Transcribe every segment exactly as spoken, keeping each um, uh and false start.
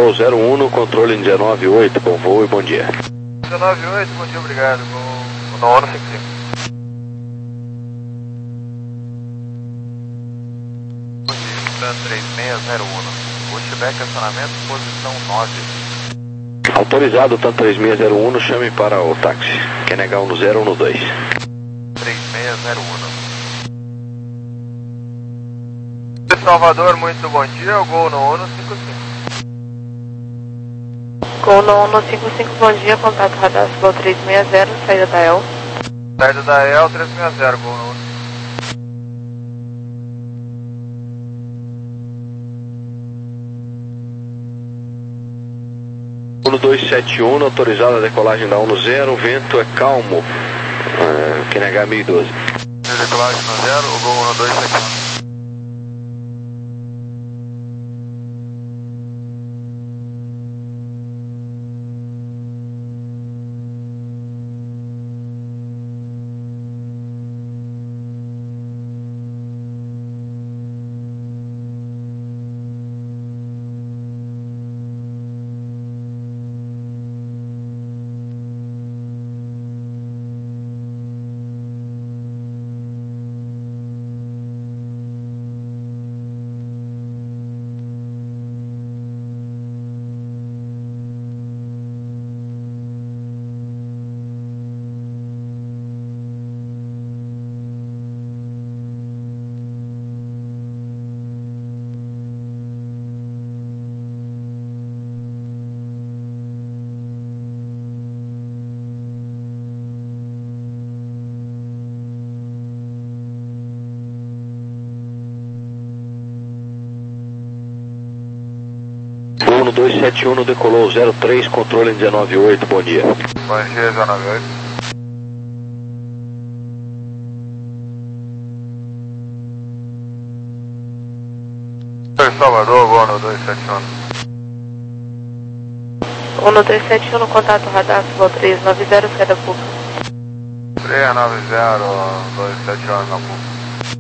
decolou zero um, controle dezenove oito, bom voo e bom dia. dezenove oito, bom dia, obrigado. Vou no ONU cinco cinco. três seis zero um, pushback acionamento, posição nove. Autorizado, TAM três seis zero um, chame para o táxi. Quer negar um no zero ou no dois? três seis zero um. Salvador, muito bom dia, o Gol no ONU cinco cinco. Gol no ONU cinco cinco, bom dia, contato radar Gol três seis zero, saída da E L. Saída da E L três seis zero, Gol no ONU. ONU dois sete um, autorizada a decolagem da ONU zero, vento é calmo. Uh, Q N H mil e doze. Decolagem no zero, o Gol ONU dois sete um. ONU dois sete um, decolou zero três, controle dezenove oito, bom dia. Bom dia, dezenove oito. Salvador, ONU dois sete um. ONU dois sete um, contato radar Gol três nove zero, saída pública. três nove zero, dois sete um, na pública.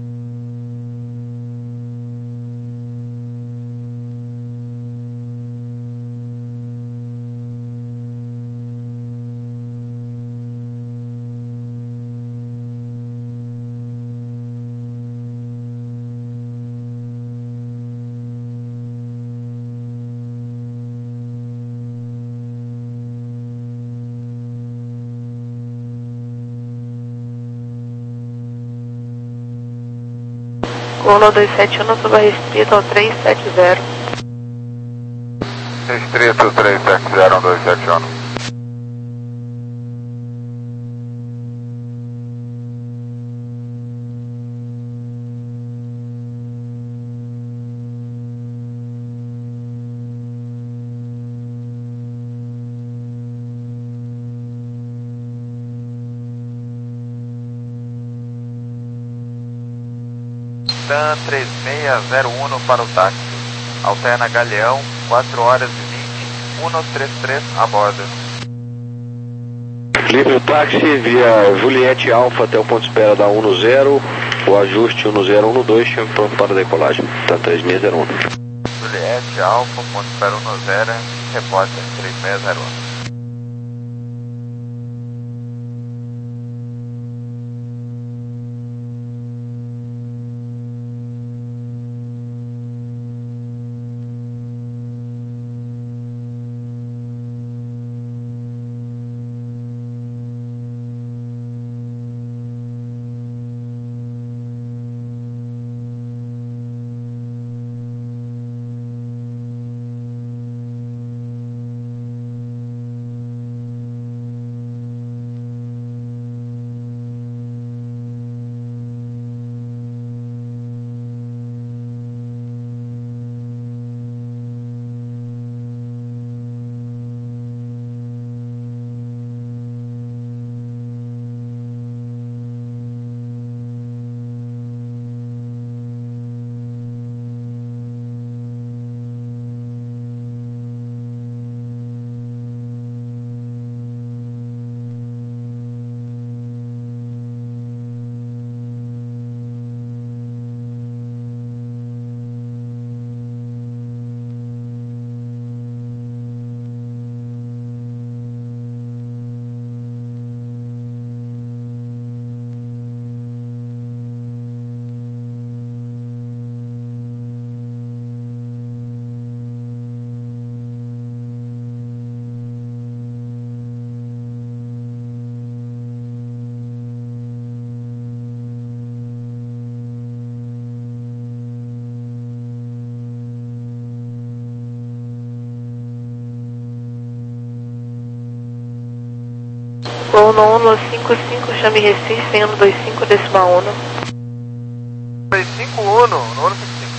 ONU dois sete um, suba restrito ao três sete zero. Restrito três sete zero, dois sete um. TAM três seis zero um para o táxi. Alterna Galeão, quatro horas e vinte, um três três a bordo. Livre o táxi via Juliette Alfa até o ponto de espera da ONU zero, o ajuste ONU zero um dois, chame pronto para a decolagem. TAM três seis zero um. Juliette Alfa, ponto de espera ONU zero, repórter três seis zero um. Gol no um no cinco cinco, chame Recife em um dois cinco, decimal um. dois cinco um, no um cinco cinco.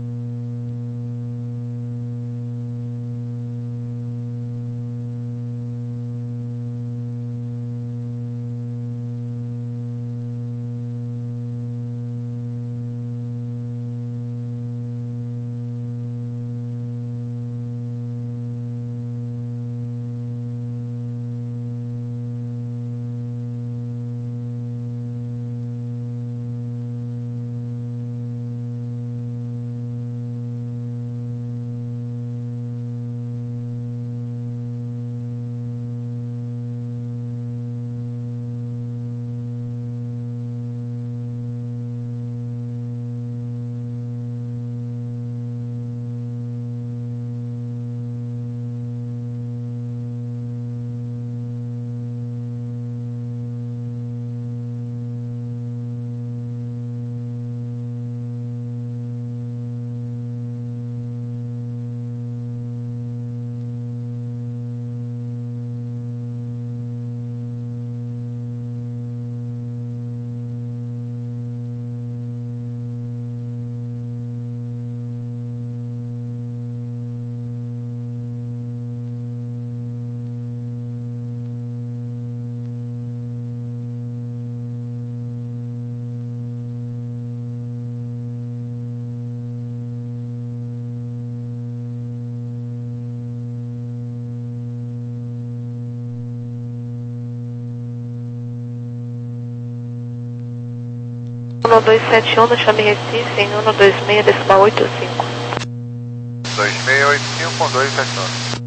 um dois sete um, chame Recife em um dois seis, decimal oito cinco. dois seis oito cinco, um dois sete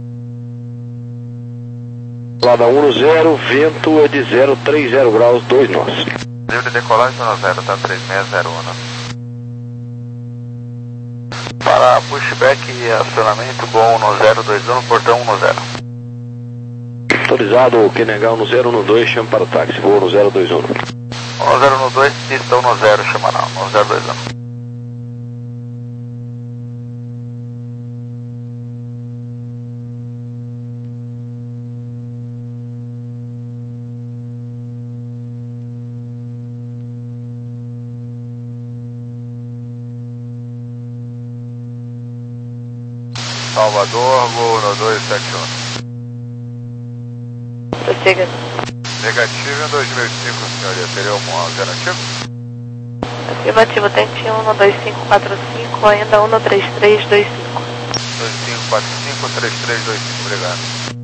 um. Lá da um no zero, vento é de zero três zero graus, dois nós. Livre decolagem no zero, tá três seis zero um. Para pushback e acionamento, bom no zero dois um, portão um no zero. Autorizado, Quenegal no zero no dois, chame para o táxi, voo no zero dois um. um zero no dois, pista um no zero, chama não, no zero dois um. Salvador, voo no dois sete um. Prossiga. Negativo em dois mil e cinco, senhoria. Teria uma alternativa? Afirmativo, tente um no dois cinco quatro cinco, ainda um no três três dois cinco. dois cinco quatro cinco, três três dois cinco, obrigado.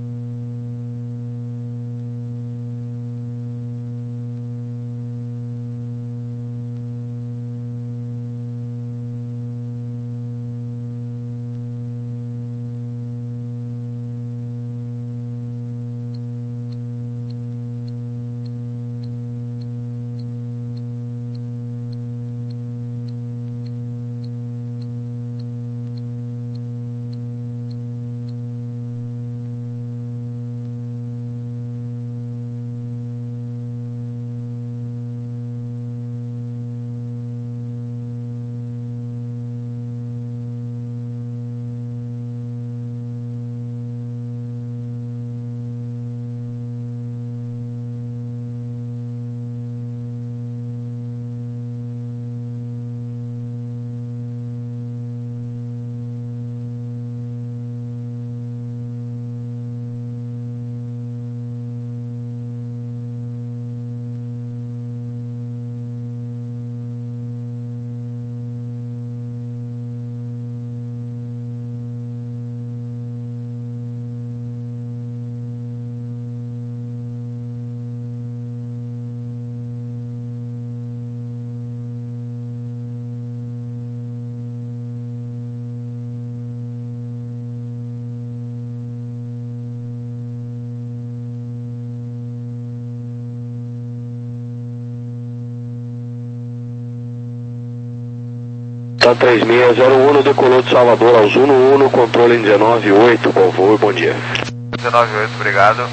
Tá três seis zero um, decolou de Salvador aos um no um, controle em dezenove oito, bom voo e bom dia. dezenove oito, obrigado.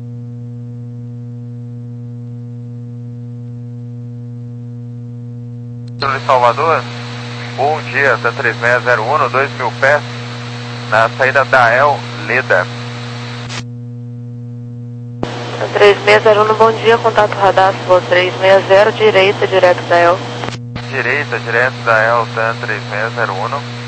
De Salvador, bom dia, tá três seis zero um, dois mil pés, na saída da El Leda. três seis zero um, bom dia, contato radar, voo três seis zero, direita, direto da El. Direita, direto da El, TAM três seis zero um.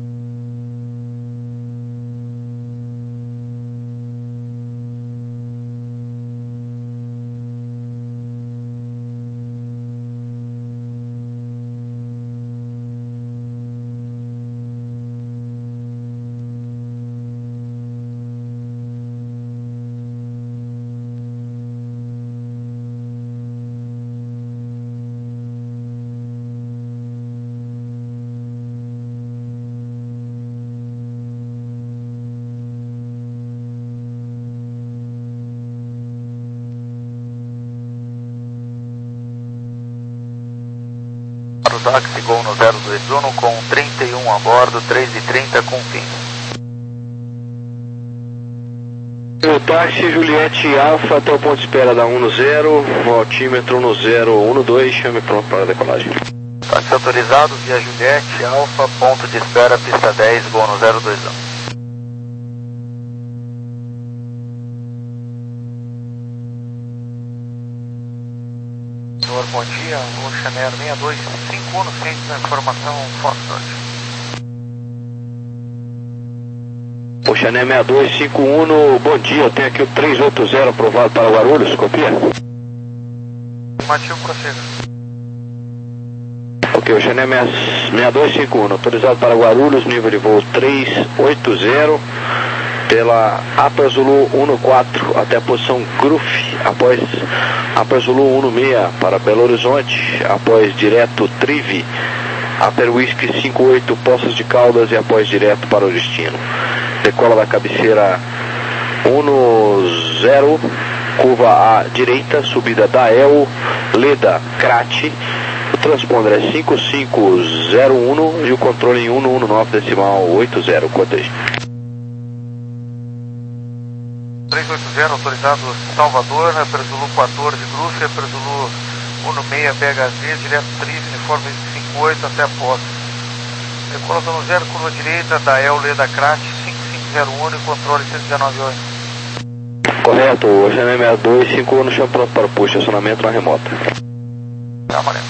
Para o táxi Gol no zero dois um com trinta e um a bordo, três e trinta com fim. O táxi Juliette Alfa até o ponto de espera da um no zero, o altímetro no zero um no dois, chame pronto para a decolagem. Táxi autorizado via Juliette Alfa, ponto de espera, pista dez, Gol no zero dois um. Senhor, bom dia, o Chanel seis dois cinco um no centro da informação Foxtrot. O Chanel seis dois cinco um no bom dia, eu tenho aqui o três oito zero aprovado para Guarulhos, copia? Afirmativo, prossiga. Ok, o Chanel seis dois cinco um, autorizado para Guarulhos, nível de voo três oito zero, pela Upper Zulu um quatro até a posição Gruf, após Upper Zulu um seis para Belo Horizonte, após direto Trive, Upper Whisky cinco oito Poços de Caldas e após direto para o destino. Decola da cabeceira um zero, curva à direita, subida da El, Leda, Crate. O transponder é cinco cinco zero um e o controle em um um nove decimal oito zero, cortejo. três oito zero, autorizado Salvador, Upper Zulu quatorze, Gruf, Upper Zulu um seis B H Z, direto Trive, uniforme cinco oito até a posse. Decola zona zero, curva direita, da El, Leda, Crate, cinco cinco zero um e controle cento e dezenove oito. Correto, o Chanel seis dois cinco um no chão pronto para o push, estacionamento na remota. Tá, amarelo.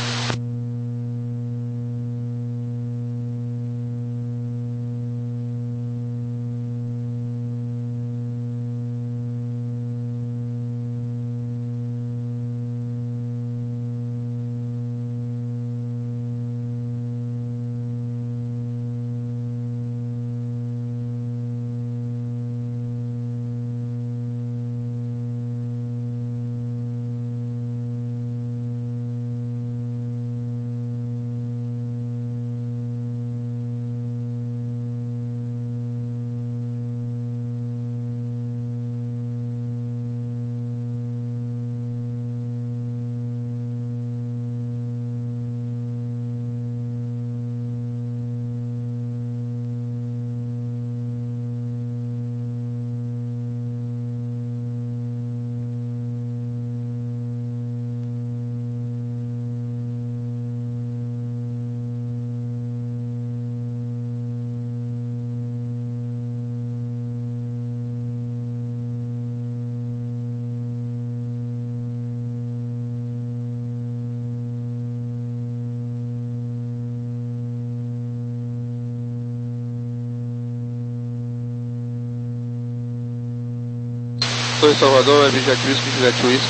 Torre Salvador, Jet Whisky, Juliette Whisky.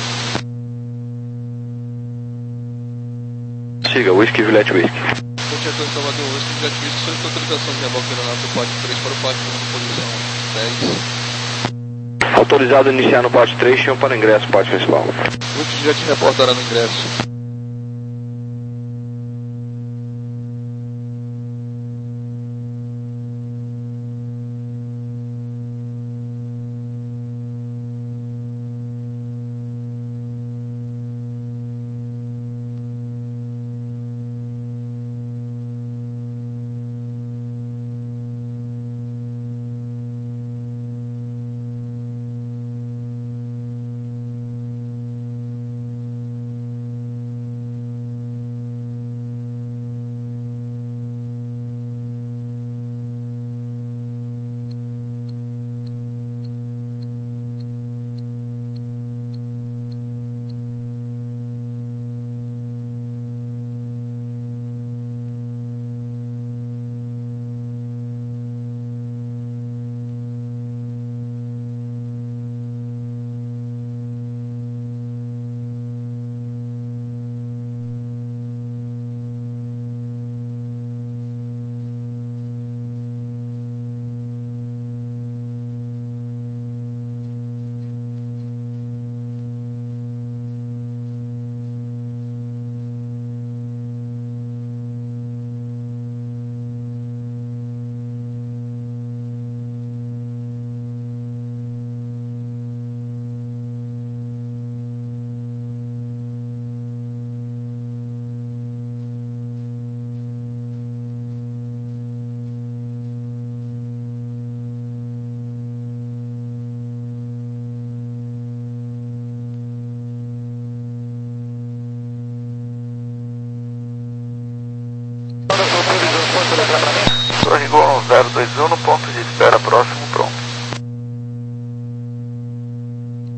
Siga, Whisky, Juliette Whisky. Torre Salvador, Whisky, Jet Whisky, solicita autorização de reboque aeronáutico do Porte três para o Porte um, posição dez. Autorizado a iniciar no Porte três, chama para ingresso, Porte principal. Whisky Jet reportará no ingresso.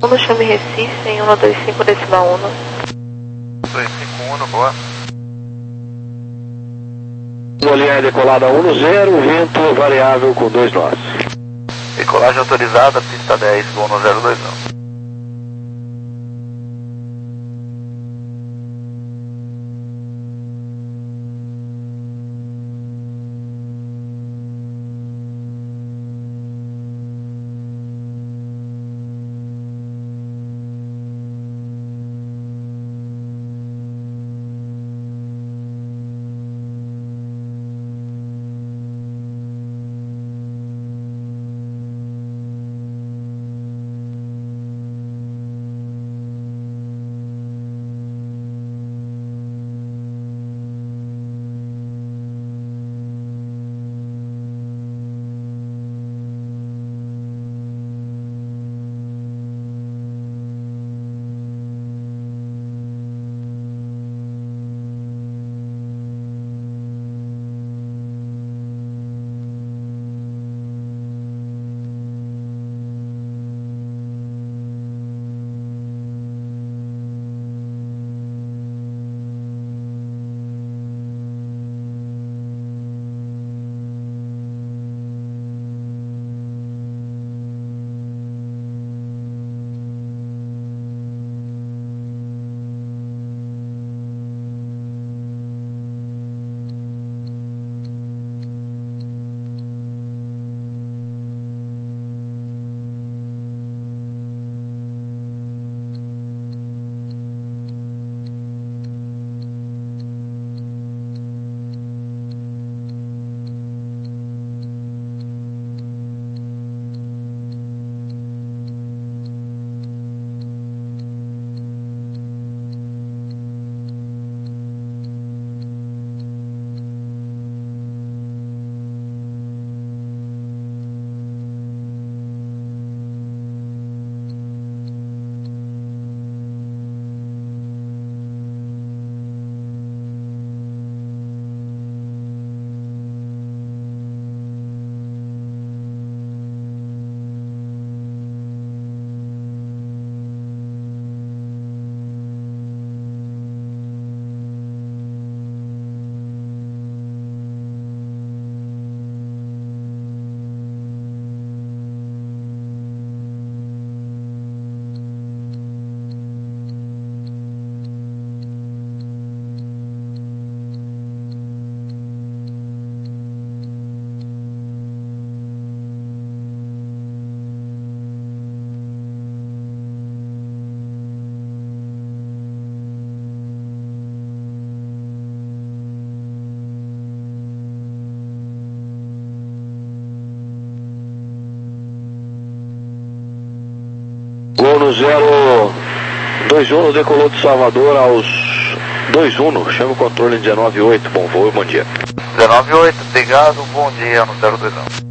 Uno chame Recife em um dois cinco decimal um. dois cinco um, boa. Linha decolada um zero, vento variável com dois nós. Decolagem autorizada, pista dez, voo no zero dois um. Gol no zero dois um, decolou de Salvador aos dois um, chama o controle dezenove oito, bom voo e bom dia. dezenove oito, obrigado, bom dia no zero dois um.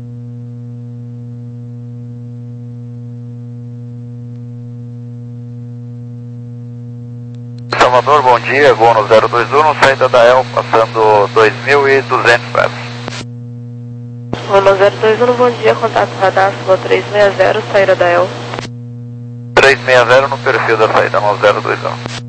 Salvador, bom dia, voo no zero dois um, saída da El, passando dois mil e duzentos metros. Voo no zero dois um, bom dia, contato radar, voo três seis zero, saída da El. três seis zero no perfil da saída no zero dois um.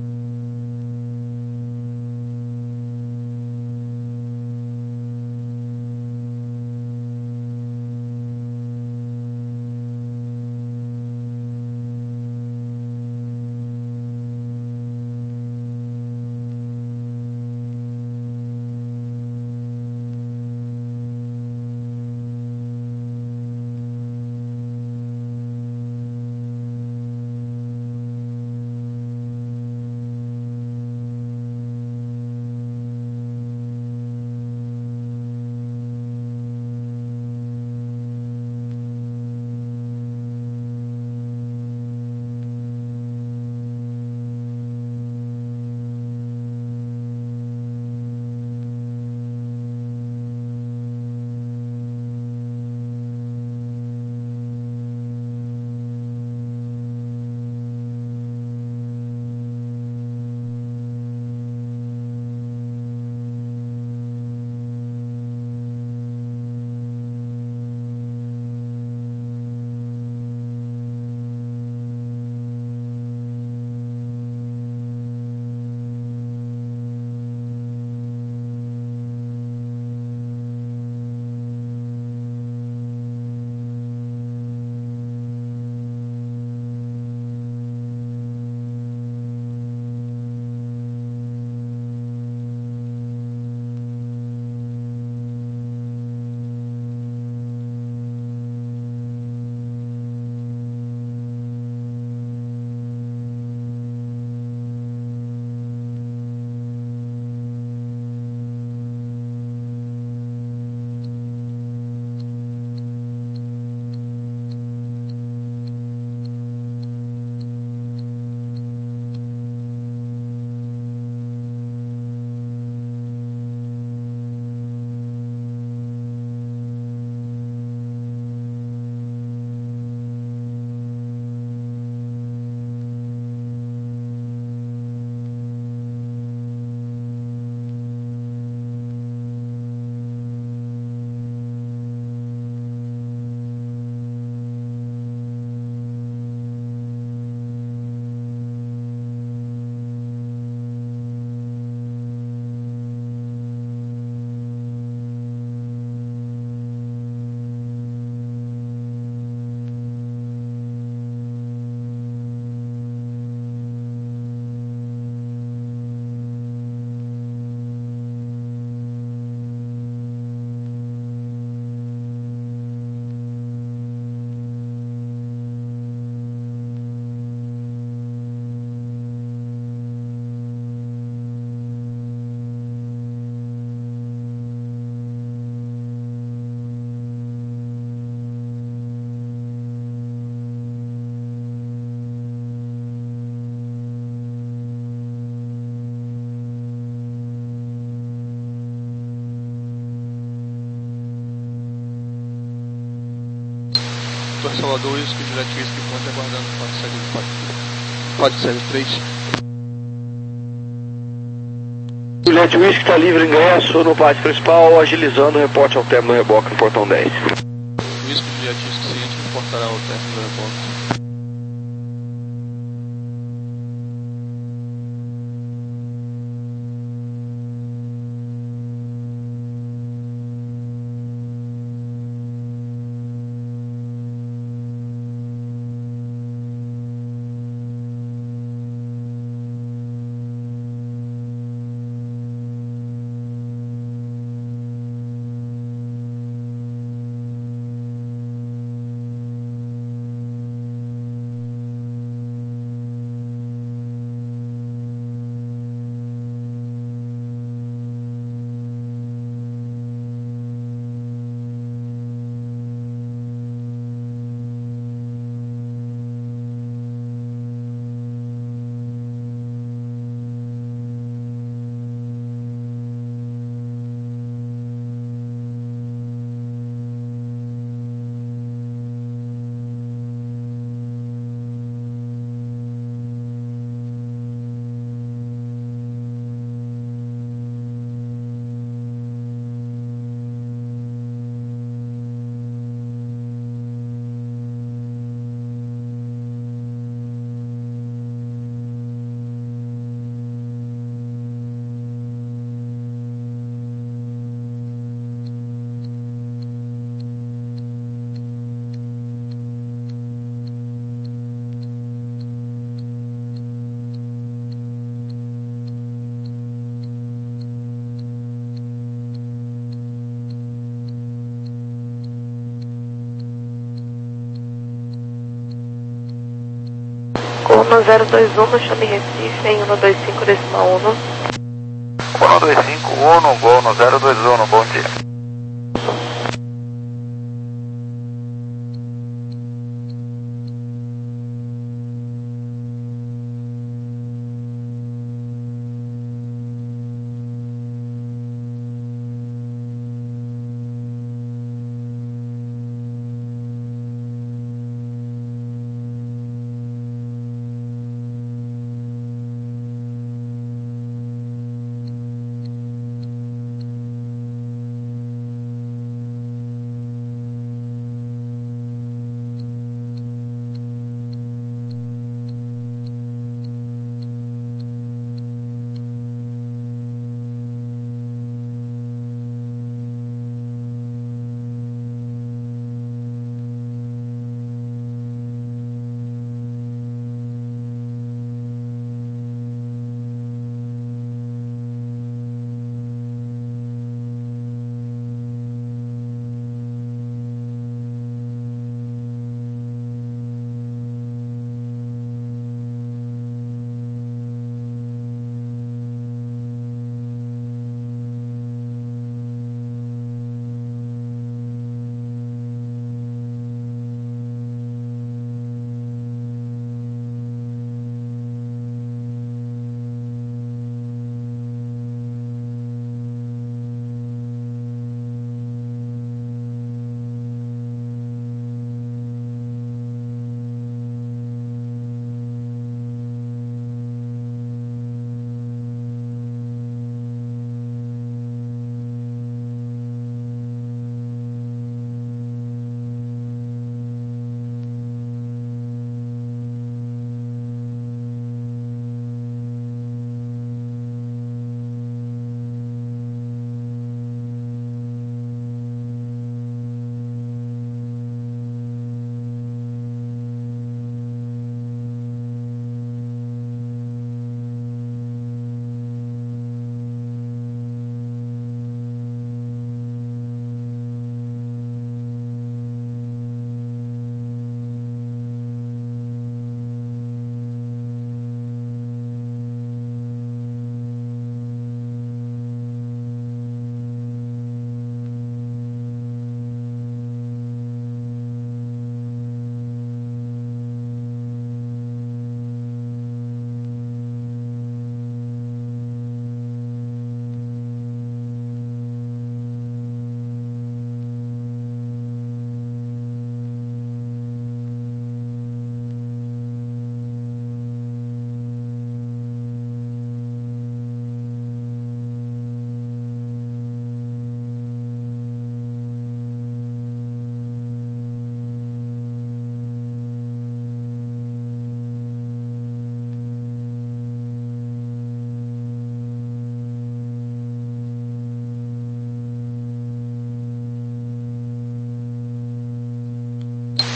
Parque Salvador, Whisky, Juliette Whisky, ponte aguardando o código sete do código sete três. Juliette Whisky está livre ingresso no pátio principal, agilizando o reporte ao término do reboque no portão dez. Whisky, Juliette Whisky seguinte, reportará ao término do reboque. Uno zero dois um no chão de Recife, em um dois cinco decimal um. um dois cinco um, gol no zero dois um, bom dia.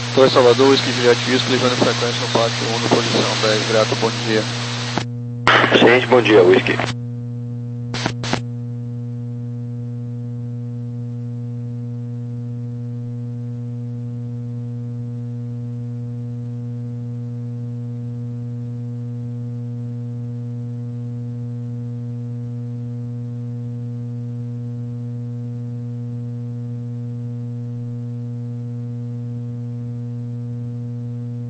Torre Salvador, Whisky Juliette Whisky, levando frequência no pátio um, posição dez, Grato, bom dia. Gente, bom dia, Whisky.